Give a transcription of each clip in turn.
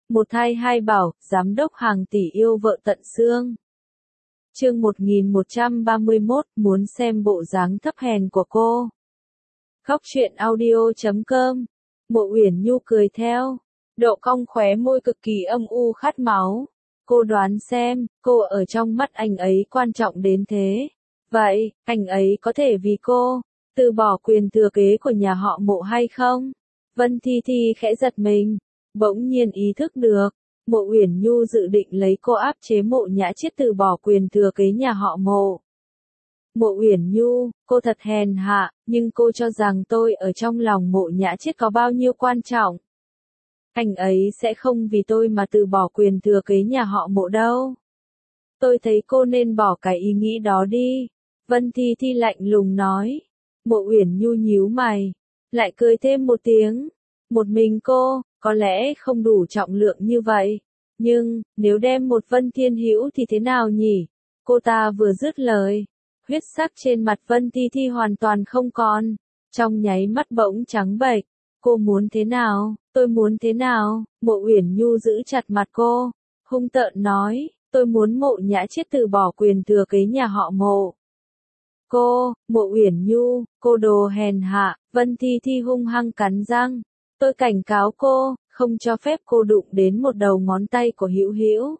Một thai hai bảo, giám đốc hàng tỷ yêu vợ tận xương. Chương 1131, muốn xem bộ dáng thấp hèn của cô. Khóc chuyện audio.com. Mộ Uyển Nhu cười theo, độ cong khóe môi cực kỳ âm u khát máu. Cô đoán xem, cô ở trong mắt anh ấy quan trọng đến thế. Vậy, anh ấy có thể vì cô từ bỏ quyền thừa kế của nhà họ Mộ hay không? Vân Thi Thi khẽ giật mình, bỗng nhiên ý thức được, Mộ Uyển Nhu dự định lấy cô áp chế Mộ Nhã Chiết từ bỏ quyền thừa kế nhà họ Mộ. Mộ Uyển Nhu, cô thật hèn hạ, nhưng cô cho rằng tôi ở trong lòng Mộ Nhã Chiết có bao nhiêu quan trọng. Anh ấy sẽ không vì tôi mà từ bỏ quyền thừa kế nhà họ Mộ đâu. Tôi thấy cô nên bỏ cái ý nghĩ đó đi. Vân Thi Thi lạnh lùng nói. Mộ Uyển Nhu nhíu mày, lại cười thêm một tiếng. Một mình cô, có lẽ không đủ trọng lượng như vậy. Nhưng, nếu đem một Vân Thiên Hữu thì thế nào nhỉ? Cô ta vừa dứt lời, huyết sắc trên mặt Vân Thi Thi hoàn toàn không còn. Trong nháy mắt bỗng trắng bệch. Cô muốn thế nào? Tôi muốn thế nào? Mộ Uyển Nhu giữ chặt mặt cô, hung tợn nói, tôi muốn Mộ Nhã Chiết từ bỏ quyền thừa kế nhà họ Mộ. Mộ Uyển Nhu, cô đồ hèn hạ. Vân Thi Thi hung hăng cắn răng. Tôi cảnh cáo cô, không cho phép cô đụng đến một đầu ngón tay của Hữu Hữu.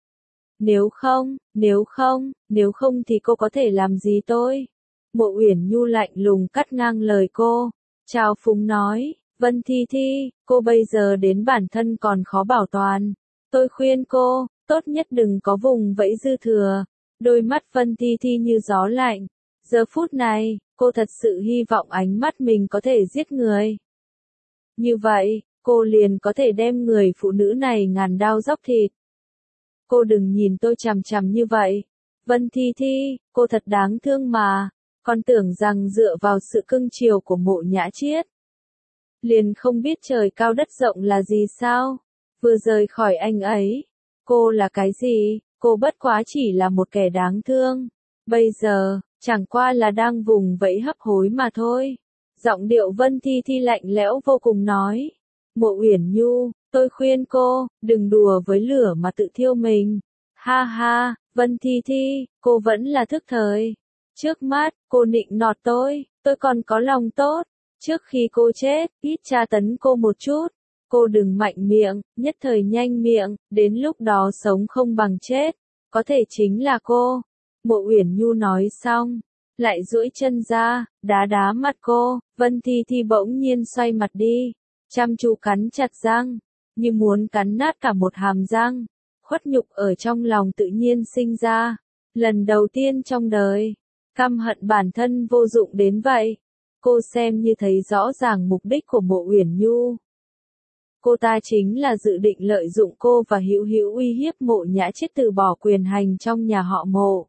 Nếu không thì cô có thể làm gì tôi? Mộ Uyển Nhu lạnh lùng cắt ngang lời cô, trào phúng nói, Vân Thi Thi, cô bây giờ đến bản thân còn khó bảo toàn. Tôi khuyên cô, tốt nhất đừng có vùng vẫy dư thừa. Đôi mắt Vân Thi Thi như gió lạnh. Giờ phút này, cô thật sự hy vọng ánh mắt mình có thể giết người. Như vậy, cô liền có thể đem người phụ nữ này ngàn đao dóc thịt. Cô đừng nhìn tôi chằm chằm như vậy. Vân Thi Thi, cô thật đáng thương mà. Con tưởng rằng dựa vào sự cưng chiều của Mộ Nhã Chiết, liền không biết trời cao đất rộng là gì sao? Vừa rời khỏi anh ấy, cô là cái gì? Cô bất quá chỉ là một kẻ đáng thương. Bây giờ, chẳng qua là đang vùng vẫy hấp hối mà thôi. Giọng điệu Vân Thi Thi lạnh lẽo vô cùng nói. Mộ Uyển Nhu, tôi khuyên cô, đừng đùa với lửa mà tự thiêu mình. Ha ha, Vân Thi Thi, cô vẫn là thức thời. Trước mắt, cô nịnh nọt tôi còn có lòng tốt. Trước khi cô chết, ít tra tấn cô một chút. Cô đừng mạnh miệng, nhất thời nhanh miệng, đến lúc đó sống không bằng chết. Có thể chính là cô. Mộ Uyển Nhu nói xong, lại duỗi chân ra, đá đá mặt cô. Vân Thi Thi bỗng nhiên xoay mặt đi, chăm chú cắn chặt răng, như muốn cắn nát cả một hàm răng. Khuất nhục ở trong lòng tự nhiên sinh ra. Lần đầu tiên trong đời, căm hận bản thân vô dụng đến vậy. Cô xem như thấy rõ ràng mục đích của Mộ Uyển Nhu. Cô ta chính là dự định lợi dụng cô và Hữu Hữu uy hiếp Mộ Nhã Chiết từ bỏ quyền hành trong nhà họ Mộ.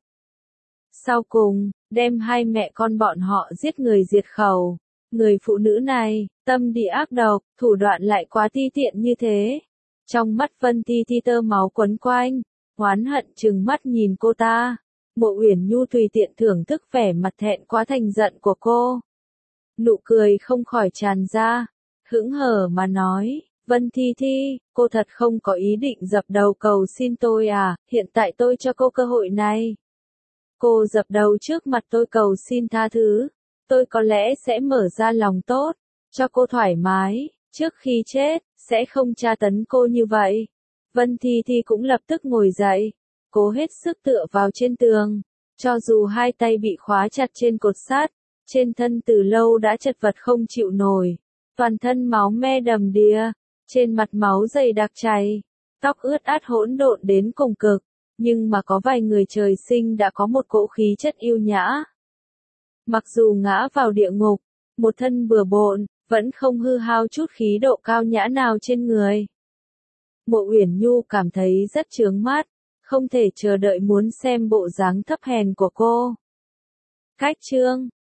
Sau cùng, đem hai mẹ con bọn họ giết người diệt khẩu. Người phụ nữ này, tâm địa ác độc, thủ đoạn lại quá ti tiện như thế. Trong mắt Vân Thi Thi tơ máu quấn quanh, oán hận trừng mắt nhìn cô ta. Mộ Uyển Nhu tùy tiện thưởng thức vẻ mặt thẹn quá thành giận của cô. Nụ cười không khỏi tràn ra, hững hờ mà nói, Vân Thi Thi, cô thật không có ý định dập đầu cầu xin tôi à, hiện tại tôi cho cô cơ hội này. Cô dập đầu trước mặt tôi cầu xin tha thứ, tôi có lẽ sẽ mở ra lòng tốt, cho cô thoải mái, trước khi chết, sẽ không tra tấn cô như vậy. Vân Thi Thi cũng lập tức ngồi dậy, cố hết sức tựa vào trên tường, cho dù hai tay bị khóa chặt trên cột sắt, trên thân từ lâu đã chật vật không chịu nổi, toàn thân máu me đầm đìa, trên mặt máu dày đặc chảy, tóc ướt át hỗn độn đến cùng cực, nhưng mà có vài người trời sinh đã có một cỗ khí chất yêu nhã. Mặc dù ngã vào địa ngục, một thân bừa bộn, vẫn không hư hao chút khí độ cao nhã nào trên người. Mộ Uyển Nhu cảm thấy rất chướng mắt, không thể chờ đợi muốn xem bộ dáng thấp hèn của cô. Cách chương